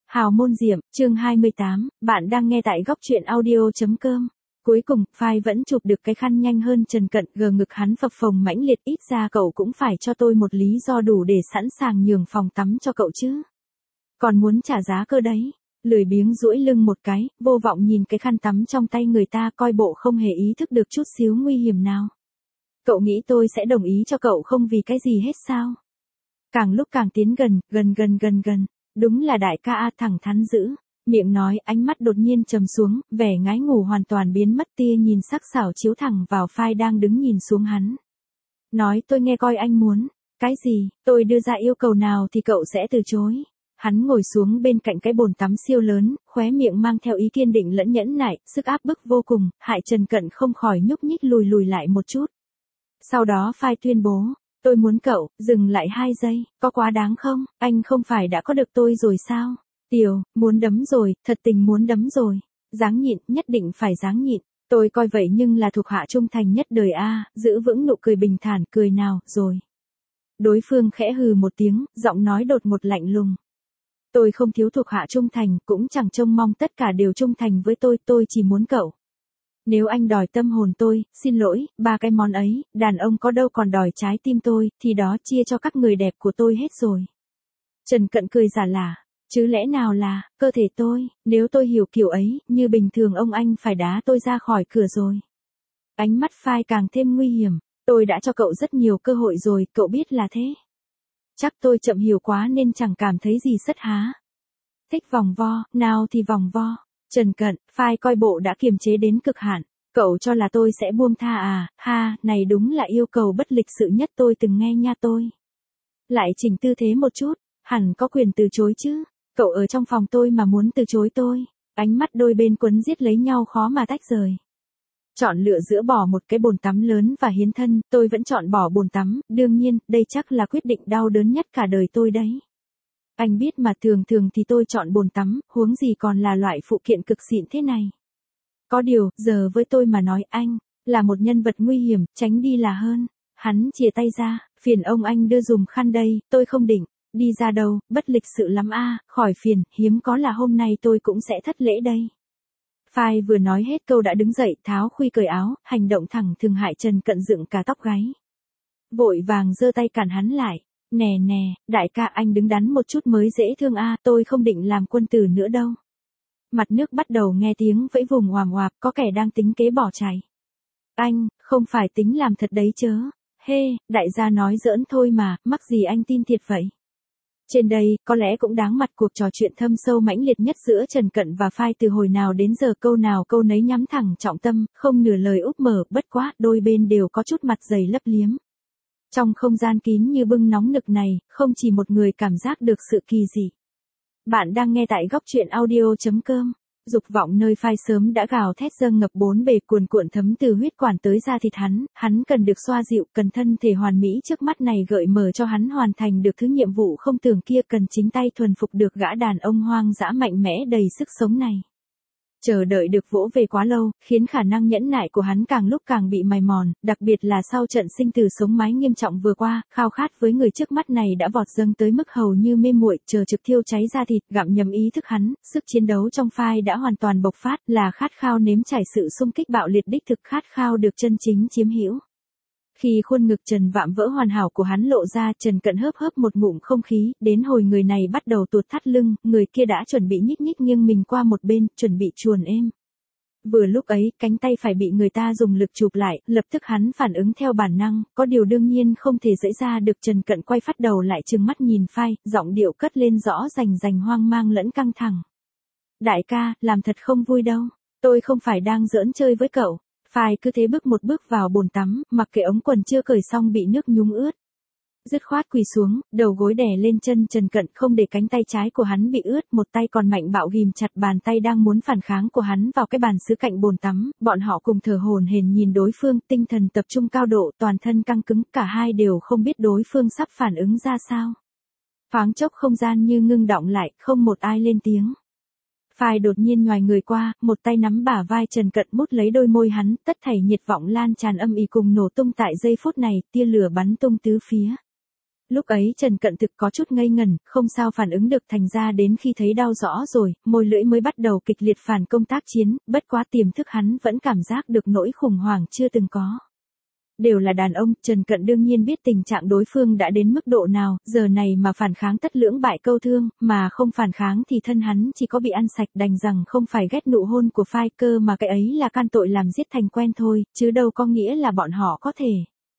Hào môn diệm, chương 28, bạn đang nghe tại góc truyện audio.com. Cuối cùng, Phai vẫn chụp được cái khăn nhanh hơn Trần Cận, gờ ngực hắn phập phồng mãnh liệt, ít ra cậu cũng phải cho tôi một lý do đủ để sẵn sàng nhường phòng tắm cho cậu chứ. Còn muốn trả giá cơ đấy. Lười biếng duỗi lưng một cái, vô vọng nhìn cái khăn tắm trong tay người ta, coi bộ không hề ý thức được chút xíu nguy hiểm nào. Cậu nghĩ tôi sẽ đồng ý cho cậu không vì cái gì hết sao? Càng lúc càng tiến gần. Đúng là đại ca A, thẳng thắn dữ. Miệng nói, ánh mắt đột nhiên trầm xuống, vẻ ngái ngủ hoàn toàn biến mất, tia nhìn sắc sảo chiếu thẳng vào Phai đang đứng nhìn xuống hắn. Nói, tôi nghe coi anh muốn. Cái gì? Tôi đưa ra yêu cầu nào thì cậu sẽ từ chối. Hắn ngồi xuống bên cạnh cái bồn tắm siêu lớn, khóe miệng mang theo ý kiên định lẫn nhẫn nại, sức áp bức vô cùng, hại Trần Cận không khỏi nhúc nhích lùi lại một chút. Sau đó Phai tuyên bố. Tôi muốn cậu, dừng lại 2 giây, có quá đáng không? Anh không phải đã có được tôi rồi sao? Tiểu, muốn đấm rồi, thật tình muốn đấm rồi. Dáng nhịn, nhất định phải dáng nhịn. Tôi coi vậy nhưng là thuộc hạ trung thành nhất đời a, giữ vững nụ cười bình thản, cười nào, rồi. Đối phương khẽ hừ một tiếng, giọng nói đột ngột lạnh lùng. Tôi không thiếu thuộc hạ trung thành, cũng chẳng trông mong tất cả đều trung thành với tôi chỉ muốn cậu. Nếu anh đòi tâm hồn tôi, xin lỗi, 3 cái món ấy, đàn ông có đâu còn đòi trái tim tôi, thì đó chia cho các người đẹp của tôi hết rồi. Trần Cận cười giả lả, chứ lẽ nào là, cơ thể tôi, nếu tôi hiểu kiểu ấy, như bình thường ông anh phải đá tôi ra khỏi cửa rồi. Ánh mắt Phai càng thêm nguy hiểm, tôi đã cho cậu rất nhiều cơ hội rồi, cậu biết là thế. Chắc tôi chậm hiểu quá nên chẳng cảm thấy gì sất há. Thích vòng vo, nào thì vòng vo. Trần Cận, Phai coi bộ đã kiềm chế đến cực hạn. Cậu cho là tôi sẽ buông tha à, ha, này đúng là yêu cầu bất lịch sự nhất tôi từng nghe nha tôi. Lại chỉnh tư thế một chút, hẳn có quyền từ chối chứ. Cậu ở trong phòng tôi mà muốn từ chối tôi. Ánh mắt đôi bên quấn giết lấy nhau khó mà tách rời. Chọn lựa giữa bỏ một cái bồn tắm lớn và hiến thân, tôi vẫn chọn bỏ bồn tắm, đương nhiên, đây chắc là quyết định đau đớn nhất cả đời tôi đấy. Anh biết mà thường thì tôi chọn bồn tắm, huống gì còn là loại phụ kiện cực xịn thế này. Có điều, giờ với tôi mà nói anh, là một nhân vật nguy hiểm, tránh đi là hơn. Hắn chìa tay ra, phiền ông anh đưa dùm khăn đây, tôi không định, đi ra đâu, bất lịch sự lắm a, khỏi phiền, hiếm có là hôm nay tôi cũng sẽ thất lễ đây. Phai vừa nói hết câu đã đứng dậy, tháo khuy cởi áo, hành động thẳng thừng hại Trần Cận dựng cả tóc gáy. Vội vàng giơ tay cản hắn lại. Nè, đại ca anh đứng đắn một chút mới dễ thương a, tôi không định làm quân tử nữa đâu. Mặt nước bắt đầu nghe tiếng vẫy vùng hoàm hoạp, có kẻ đang tính kế bỏ chạy. Anh, không phải tính làm thật đấy chớ. Hê, đại gia nói giỡn thôi mà, mắc gì anh tin thiệt vậy. Trên đây, có lẽ cũng đáng mặt cuộc trò chuyện thâm sâu mãnh liệt nhất giữa Trần Cận và Phai từ hồi nào đến giờ, câu nào câu nấy nhắm thẳng trọng tâm, không nửa lời úp mở, bất quá, đôi bên đều có chút mặt dày lấp liếm. Trong không gian kín như bưng nóng nực này, không chỉ một người cảm giác được sự kỳ dị. Bạn đang nghe tại góc truyện audio.com. Dục vọng nơi Phai sớm đã gào thét dâng ngập bốn bề, cuồn cuộn thấm từ huyết quản tới da thịt hắn cần được xoa dịu, cần thân thể hoàn mỹ trước mắt này gợi mở cho hắn hoàn thành được thứ nhiệm vụ không tưởng kia, cần chính tay thuần phục được gã đàn ông hoang dã mạnh mẽ đầy sức sống này. Chờ đợi được vỗ về quá lâu, khiến khả năng nhẫn nại của hắn càng lúc càng bị mài mòn, đặc biệt là sau trận sinh tử sống mái nghiêm trọng vừa qua, khao khát với người trước mắt này đã vọt dâng tới mức hầu như mê muội, chờ trực thiêu cháy da thịt, gặm nhấm ý thức hắn, sức chiến đấu trong Phai đã hoàn toàn bộc phát, là khát khao nếm trải sự xung kích bạo liệt đích thực, khát khao được chân chính chiếm hữu. Khi khuôn ngực trần vạm vỡ hoàn hảo của hắn lộ ra, Trần Cận hớp một ngụm không khí, đến hồi người này bắt đầu tuột thắt lưng, người kia đã chuẩn bị nhích nghiêng mình qua một bên, chuẩn bị chuồn êm. Vừa lúc ấy, cánh tay phải bị người ta dùng lực chụp lại, lập tức hắn phản ứng theo bản năng, có điều đương nhiên không thể dễ ra được. Trần Cận quay phát đầu lại trừng mắt nhìn Phai, giọng điệu cất lên rõ rành hoang mang lẫn căng thẳng. Đại ca, làm thật không vui đâu, tôi không phải đang giỡn chơi với cậu. Phai cứ thế bước một bước vào bồn tắm, mặc kệ ống quần chưa cởi xong bị nước nhúng ướt. Dứt khoát quỳ xuống, đầu gối đè lên chân Trần Cận không để cánh tay trái của hắn bị ướt, một tay còn mạnh bạo ghim chặt bàn tay đang muốn phản kháng của hắn vào cái bàn sứ cạnh bồn tắm, bọn họ cùng thở hổn hển nhìn đối phương, tinh thần tập trung cao độ, toàn thân căng cứng, cả hai đều không biết đối phương sắp phản ứng ra sao. Thoáng chốc không gian như ngưng đọng lại, không một ai lên tiếng. Phai đột nhiên nhoài người qua, một tay nắm bả vai Trần Cận mút lấy đôi môi hắn, tất thảy nhiệt vọng lan tràn âm ỉ cùng nổ tung tại giây phút này, tia lửa bắn tung tứ phía. Lúc ấy Trần Cận thực có chút ngây ngẩn, không sao phản ứng được, thành ra đến khi thấy đau rõ rồi, môi lưỡi mới bắt đầu kịch liệt phản công tác chiến, bất quá tiềm thức hắn vẫn cảm giác được nỗi khủng hoảng chưa từng có. Đều là đàn ông, Trần Cận đương nhiên biết tình trạng đối phương đã đến mức độ nào, giờ này mà phản kháng tất lưỡng bại câu thương, mà không phản kháng thì thân hắn chỉ có bị ăn sạch, đành rằng không phải ghét nụ hôn của phai cơ mà cái ấy là can tội làm giết thành quen thôi, chứ đâu có nghĩa là bọn họ có thể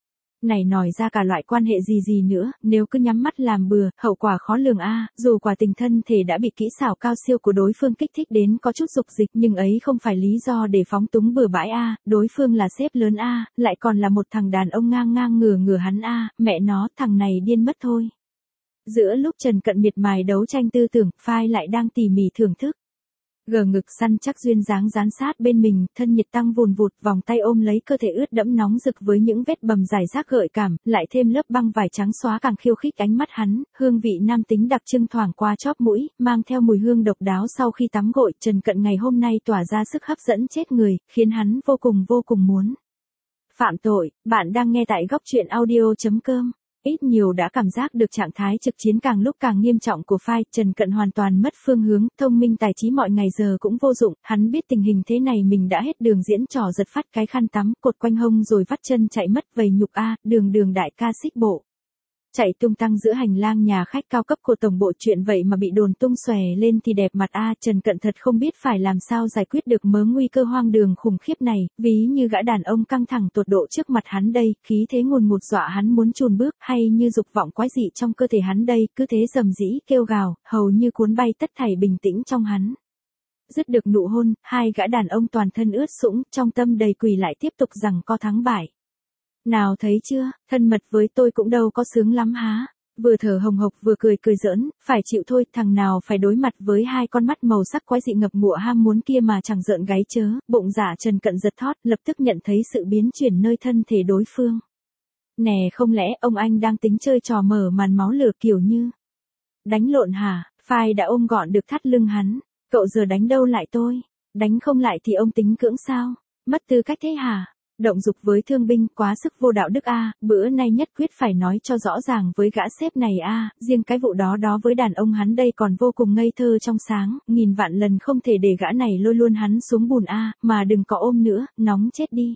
này nòi ra cả loại quan hệ gì nữa, nếu cứ nhắm mắt làm bừa, hậu quả khó lường dù quả tình thân thể đã bị kỹ xảo cao siêu của đối phương kích thích đến có chút dục dịch, nhưng ấy không phải lý do để phóng túng bừa bãi đối phương là sếp lớn lại còn là một thằng đàn ông ngang ngang ngửa hắn mẹ nó, thằng này điên mất thôi. Giữa lúc Trần Cận miệt mài đấu tranh tư tưởng, phai lại đang tỉ mỉ thưởng thức. Gờ ngực săn chắc duyên dáng dán sát bên mình, thân nhiệt tăng vùn vụt, vòng tay ôm lấy cơ thể ướt đẫm nóng rực với những vết bầm rải rác gợi cảm, lại thêm lớp băng vải trắng xóa càng khiêu khích ánh mắt hắn, hương vị nam tính đặc trưng thoảng qua chóp mũi, mang theo mùi hương độc đáo sau khi tắm gội, Trần Cận ngày hôm nay tỏa ra sức hấp dẫn chết người, khiến hắn vô cùng muốn phạm tội. Bạn đang nghe tại góc truyện audio.com. Ít nhiều đã cảm giác được trạng thái trực chiến càng lúc càng nghiêm trọng của phai, Trần Cận hoàn toàn mất phương hướng, thông minh tài trí mọi ngày giờ cũng vô dụng, hắn biết tình hình thế này mình đã hết đường diễn trò giật phát cái khăn tắm, cột quanh hông rồi vắt chân chạy mất vầy nhục đường đại ca xích bộ. Chạy tung tăng giữa hành lang nhà khách cao cấp của tổng bộ, chuyện vậy mà bị đồn tung xòe lên thì đẹp mặt Trần Cận thật không biết phải làm sao giải quyết được mớ nguy cơ hoang đường khủng khiếp này, ví như gã đàn ông căng thẳng tột độ trước mặt hắn đây, khí thế ngùn ngụt dọa hắn muốn chùn bước, hay như dục vọng quái dị trong cơ thể hắn đây, cứ thế rầm rĩ kêu gào, hầu như cuốn bay tất thảy bình tĩnh trong hắn. Dứt được nụ hôn, hai gã đàn ông toàn thân ướt sũng, trong tâm đầy quỳ lại tiếp tục giằng co thắng bại. Nào thấy chưa, thân mật với tôi cũng đâu có sướng lắm há. Vừa thở hồng hộc vừa cười giỡn, phải chịu thôi, thằng nào phải đối mặt với hai con mắt màu sắc quái dị ngập ngụa ham muốn kia mà chẳng rợn gáy chớ. Bụng dạ Trần Cận giật thót, lập tức nhận thấy sự biến chuyển nơi thân thể đối phương. Nè, không lẽ ông anh đang tính chơi trò mở màn máu lửa kiểu như đánh lộn hả? Phai đã ôm gọn được thắt lưng hắn. Cậu giờ đánh đâu lại tôi? Đánh không lại thì ông tính cưỡng sao? Mất tư cách thế hả? Động dục với thương binh quá sức vô đạo đức bữa nay nhất quyết phải nói cho rõ ràng với gã sếp này riêng cái vụ đó với đàn ông hắn đây còn vô cùng ngây thơ trong sáng, nghìn vạn lần không thể để gã này lôi luôn hắn xuống bùn mà đừng có ôm nữa, nóng chết đi.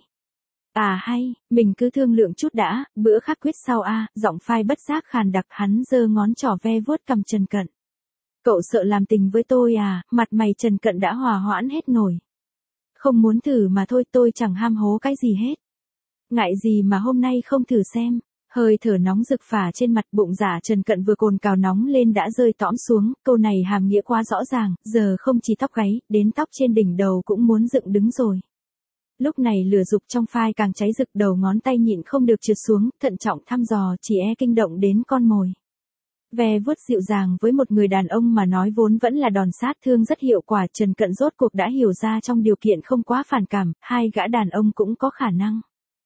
Hay, mình cứ thương lượng chút đã, bữa khác quyết sau giọng phai bất giác khàn đặc, hắn giơ ngón trỏ ve vuốt cằm Trần Cận. Cậu sợ làm tình với tôi mặt mày Trần Cận đã hòa hoãn hết nổi. Không muốn thử mà thôi, tôi chẳng ham hố cái gì hết. Ngại gì mà hôm nay không thử xem. Hơi thở nóng rực phả trên mặt, bụng dạ Trần Cận vừa cồn cào nóng lên đã rơi tõm xuống, câu này hàm nghĩa quá rõ ràng, giờ không chỉ tóc gáy, đến tóc trên đỉnh đầu cũng muốn dựng đứng rồi. Lúc này lửa dục trong phai càng cháy rực, đầu ngón tay nhịn không được trượt xuống, thận trọng thăm dò, chỉ kinh động đến con mồi. Ve vuốt dịu dàng với một người đàn ông mà nói vốn vẫn là đòn sát thương rất hiệu quả, Trần Cận rốt cuộc đã hiểu ra trong điều kiện không quá phản cảm, hai gã đàn ông cũng có khả năng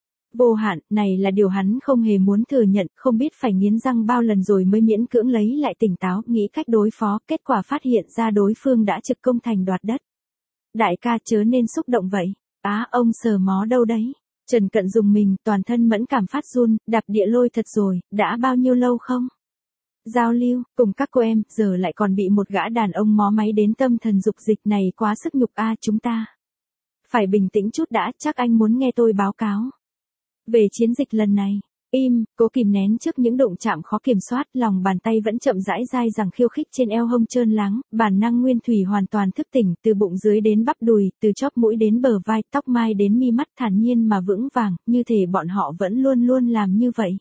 vô hạn, này là điều hắn không hề muốn thừa nhận, không biết phải nghiến răng bao lần rồi mới miễn cưỡng lấy lại tỉnh táo, nghĩ cách đối phó, kết quả phát hiện ra đối phương đã trực công thành đoạt đất. Đại ca chớ nên xúc động vậy. Ông sờ mó đâu đấy? Trần Cận dùng mình, toàn thân mẫn cảm phát run, đạp địa lôi thật rồi, đã bao nhiêu lâu không? Giao lưu, cùng các cô em, giờ lại còn bị một gã đàn ông mó máy đến tâm thần dục dịch này, quá sức nhục chúng ta. Phải bình tĩnh chút đã, chắc anh muốn nghe tôi báo cáo về chiến dịch lần này. Im, cố kìm nén trước những đụng chạm khó kiểm soát, lòng bàn tay vẫn chậm rãi dai dẳng khiêu khích trên eo hông trơn láng, bản năng nguyên thủy hoàn toàn thức tỉnh, từ bụng dưới đến bắp đùi, từ chóp mũi đến bờ vai, tóc mai đến mi mắt, thản nhiên mà vững vàng, như thể bọn họ vẫn luôn làm như vậy.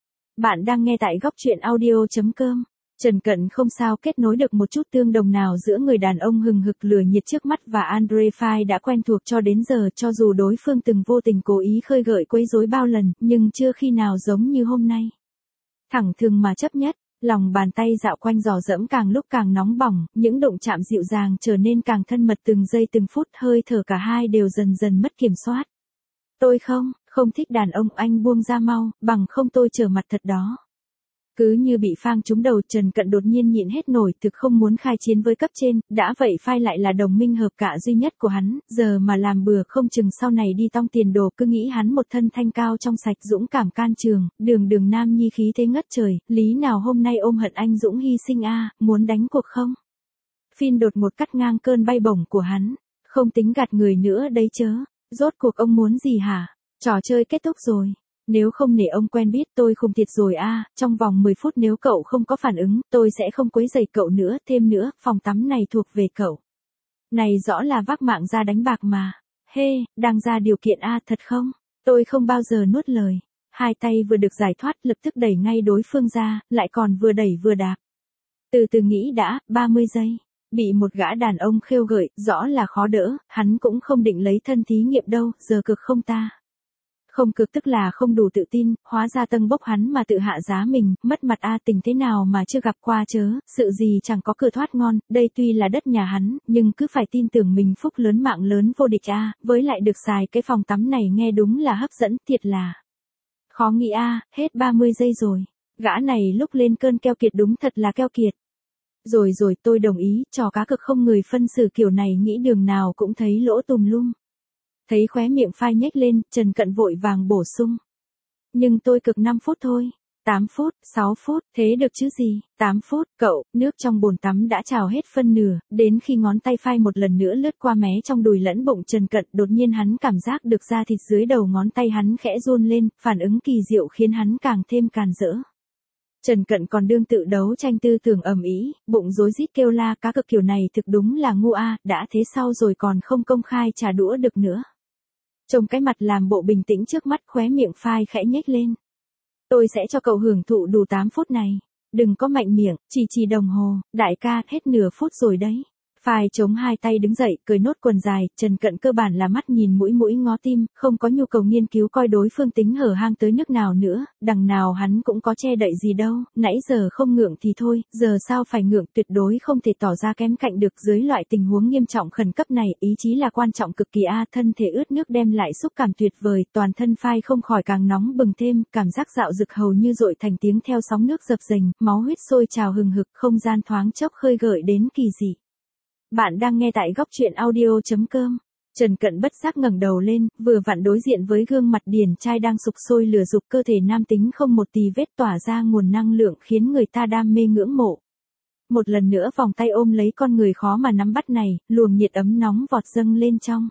Bạn đang nghe tại góc truyện audio.com. Trần Cận không sao kết nối được một chút tương đồng nào giữa người đàn ông hừng hực lửa nhiệt trước mắt và Andre Phai đã quen thuộc cho đến giờ, cho dù đối phương từng vô tình cố ý khơi gợi quấy rối bao lần, nhưng chưa khi nào giống như hôm nay. Thẳng thừng mà chấp nhất, lòng bàn tay dạo quanh giò dẫm càng lúc càng nóng bỏng, những động chạm dịu dàng trở nên càng thân mật từng giây từng phút, hơi thở cả hai đều dần mất kiểm soát. Tôi không thích đàn ông, anh buông ra mau, bằng không tôi trở mặt thật đó. Cứ như bị phang trúng đầu, Trần Cận đột nhiên nhịn hết nổi, thực không muốn khai chiến với cấp trên, đã vậy phai lại là đồng minh hợp cả duy nhất của hắn, giờ mà làm bừa không chừng sau này đi tong tiền đồ, cứ nghĩ hắn một thân thanh cao trong sạch dũng cảm can trường, đường nam nhi khí thế ngất trời, lý nào hôm nay ôm hận anh dũng hy sinh muốn đánh cuộc không? Phin đột một cắt ngang cơn bay bổng của hắn, không tính gạt người nữa đấy chớ, rốt cuộc ông muốn gì hả? Trò chơi kết thúc rồi. Nếu không nể ông quen biết tôi không thiệt rồi trong vòng 10 phút nếu cậu không có phản ứng, tôi sẽ không quấy rầy cậu nữa, thêm nữa, phòng tắm này thuộc về cậu. Này rõ là vác mạng ra đánh bạc mà. Đang ra điều kiện thật không? Tôi không bao giờ nuốt lời. Hai tay vừa được giải thoát lập tức đẩy ngay đối phương ra, lại còn vừa đẩy vừa đạp. Từ từ nghĩ đã, 30 giây. Bị một gã đàn ông khêu gợi, rõ là khó đỡ, hắn cũng không định lấy thân thí nghiệm đâu, giờ cực không ta. Không cực tức là không đủ tự tin, hóa ra tâng bốc hắn mà tự hạ giá mình, mất mặt tình thế nào mà chưa gặp qua chớ, sự gì chẳng có cửa thoát ngon, đây tuy là đất nhà hắn, nhưng cứ phải tin tưởng mình phúc lớn mạng lớn vô địch với lại được xài cái phòng tắm này nghe đúng là hấp dẫn, thiệt là. Khó nghĩ hết 30 giây rồi, gã này lúc lên cơn keo kiệt đúng thật là keo kiệt. Rồi tôi đồng ý, trò cá cực không người phân xử kiểu này nghĩ đường nào cũng thấy lỗ tùm lum. Thấy khóe miệng phai nhếch lên, Trần Cận vội vàng bổ sung. Nhưng tôi cực 5 phút thôi. 8 phút, 6 phút, thế được chứ gì, 8 phút, cậu, nước trong bồn tắm đã trào hết phân nửa, đến khi ngón tay phai một lần nữa lướt qua mé trong đùi lẫn bụng Trần Cận, đột nhiên hắn cảm giác được da thịt dưới đầu ngón tay hắn khẽ run lên, phản ứng kỳ diệu khiến hắn càng thêm càn rỡ. Trần Cận còn đương tự đấu tranh tư tưởng ầm ĩ, bụng rối rít kêu la cá cực kiểu này thực đúng là ngu đã thế sau rồi còn không công khai trả đũa được nữa. Trông cái mặt làm bộ bình tĩnh trước mắt khóe miệng phai khẽ nhếch lên. Tôi sẽ cho cậu hưởng thụ đủ 8 phút này. Đừng có mạnh miệng, chỉ đồng hồ, đại ca, hết nửa phút rồi đấy. Phai chống hai tay đứng dậy, cởi nốt quần dài, Trần Cận cơ bản là mắt nhìn mũi ngó tim, không có nhu cầu nghiên cứu coi đối phương tính hở hang tới nước nào nữa, đằng nào hắn cũng có che đậy gì đâu, nãy giờ không ngượng thì thôi, giờ sao phải ngượng, tuyệt đối không thể tỏ ra kém cạnh được dưới loại tình huống nghiêm trọng khẩn cấp này, ý chí là quan trọng cực kỳ thân thể ướt nước đem lại xúc cảm tuyệt vời, toàn thân phai không khỏi càng nóng bừng thêm, cảm giác dạo dực hầu như dội thành tiếng theo sóng nước dập dềnh, máu huyết sôi trào hừng hực, không gian thoáng chốc khơi gợi đến kỳ dị. Bạn đang nghe tại góc truyện audio.com. Trần Cận bất giác ngẩng đầu lên, vừa vặn đối diện với gương mặt điển trai đang sục sôi lửa dục cơ thể nam tính không một tì vết tỏa ra nguồn năng lượng khiến người ta đam mê ngưỡng mộ. Một lần nữa vòng tay ôm lấy con người khó mà nắm bắt này, luồng nhiệt ấm nóng vọt dâng lên trong.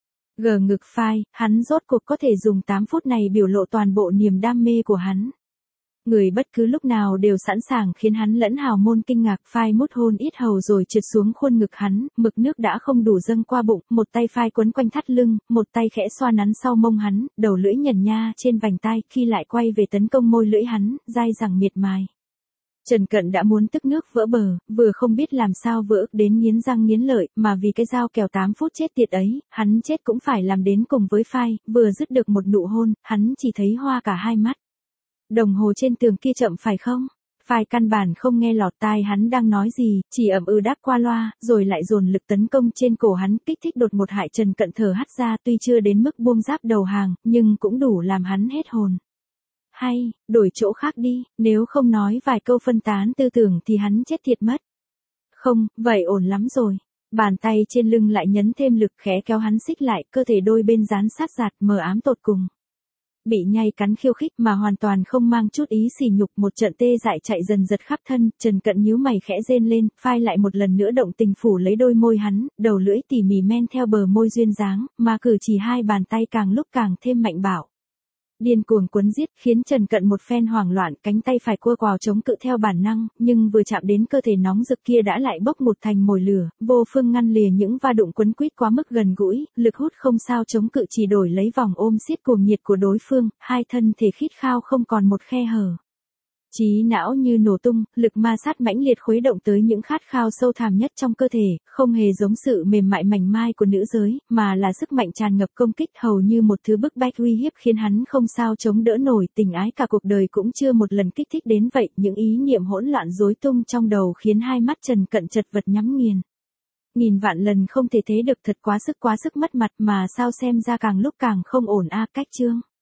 Gờ ngực phai, hắn rốt cuộc có thể dùng 8 phút này biểu lộ toàn bộ niềm đam mê của hắn. Người bất cứ lúc nào đều sẵn sàng khiến hắn lẫn hào môn kinh ngạc, phai mút hôn ít hầu rồi trượt xuống khuôn ngực hắn, mực nước đã không đủ dâng qua bụng, một tay phai quấn quanh thắt lưng, một tay khẽ xoa nắn sau mông hắn, đầu lưỡi nhẩn nha trên vành tai, khi lại quay về tấn công môi lưỡi hắn, dai dẳng miệt mài. Trần Cận đã muốn tức nước vỡ bờ, vừa không biết làm sao vừa ức đến nghiến răng nghiến lợi, mà vì cái dao kèo 8 phút chết tiệt ấy, hắn chết cũng phải làm đến cùng với phai, vừa dứt được một nụ hôn, hắn chỉ thấy hoa cả hai mắt. Đồng hồ trên tường kia chậm phải không? Phai căn bản không nghe lọt tai hắn đang nói gì, chỉ ậm đáp qua loa, rồi lại dồn lực tấn công trên cổ hắn, kích thích đột một hại Trần Cận thở hắt ra, tuy chưa đến mức buông giáp đầu hàng, nhưng cũng đủ làm hắn hết hồn. Hay, đổi chỗ khác đi, nếu không nói vài câu phân tán tư tưởng thì hắn chết thiệt mất. Không, vậy ổn lắm rồi. Bàn tay trên lưng lại nhấn thêm lực khẽ kéo hắn xích lại, cơ thể đôi bên dán sát giạt mờ ám tột cùng. Bị nhai cắn khiêu khích mà hoàn toàn không mang chút ý sỉ nhục, một trận tê dại chạy dần giật khắp thân, Trần Cận nhíu mày khẽ rên lên, phai lại một lần nữa động tình phủ lấy đôi môi hắn, đầu lưỡi tỉ mỉ men theo bờ môi duyên dáng, mà cử chỉ hai bàn tay càng lúc càng thêm mạnh bạo. Điên cuồng quấn giết, khiến Trần Cận một phen hoảng loạn, cánh tay phải cua quào chống cự theo bản năng, nhưng vừa chạm đến cơ thể nóng rực kia đã lại bốc một thành mồi lửa, vô phương ngăn lìa những va đụng quấn quýt quá mức gần gũi, lực hút không sao chống cự chỉ đổi lấy vòng ôm siết cuồng nhiệt của đối phương, hai thân thể khít khao không còn một khe hở. Trí não như nổ tung, lực ma sát mãnh liệt khuấy động tới những khát khao sâu thẳm nhất trong cơ thể, không hề giống sự mềm mại mảnh mai của nữ giới, mà là sức mạnh tràn ngập công kích hầu như một thứ bức bách uy hiếp khiến hắn không sao chống đỡ nổi, tình ái cả cuộc đời cũng chưa một lần kích thích đến vậy, những ý niệm hỗn loạn rối tung trong đầu khiến hai mắt Trần Cận chật vật nhắm nghiền. Nghìn vạn lần không thể thế được, thật quá sức mất mặt mà sao xem ra càng lúc càng không ổn cách chương.